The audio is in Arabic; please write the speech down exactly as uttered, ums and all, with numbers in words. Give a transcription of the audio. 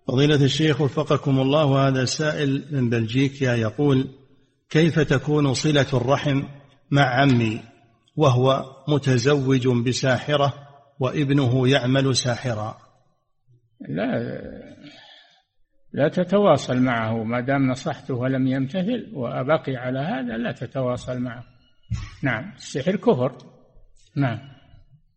فضيلة الشيخ وفقكم الله، هذا سائل من بلجيكا يقول: كيف تكون صلة الرحم مع عمي وهو متزوج بساحرة وابنه يعمل ساحرا؟ لا لا تتواصل معه ما دام نصحته ولم يمتثل وأبقي على هذا، لا تتواصل معه. نعم، السحر كفر. نعم.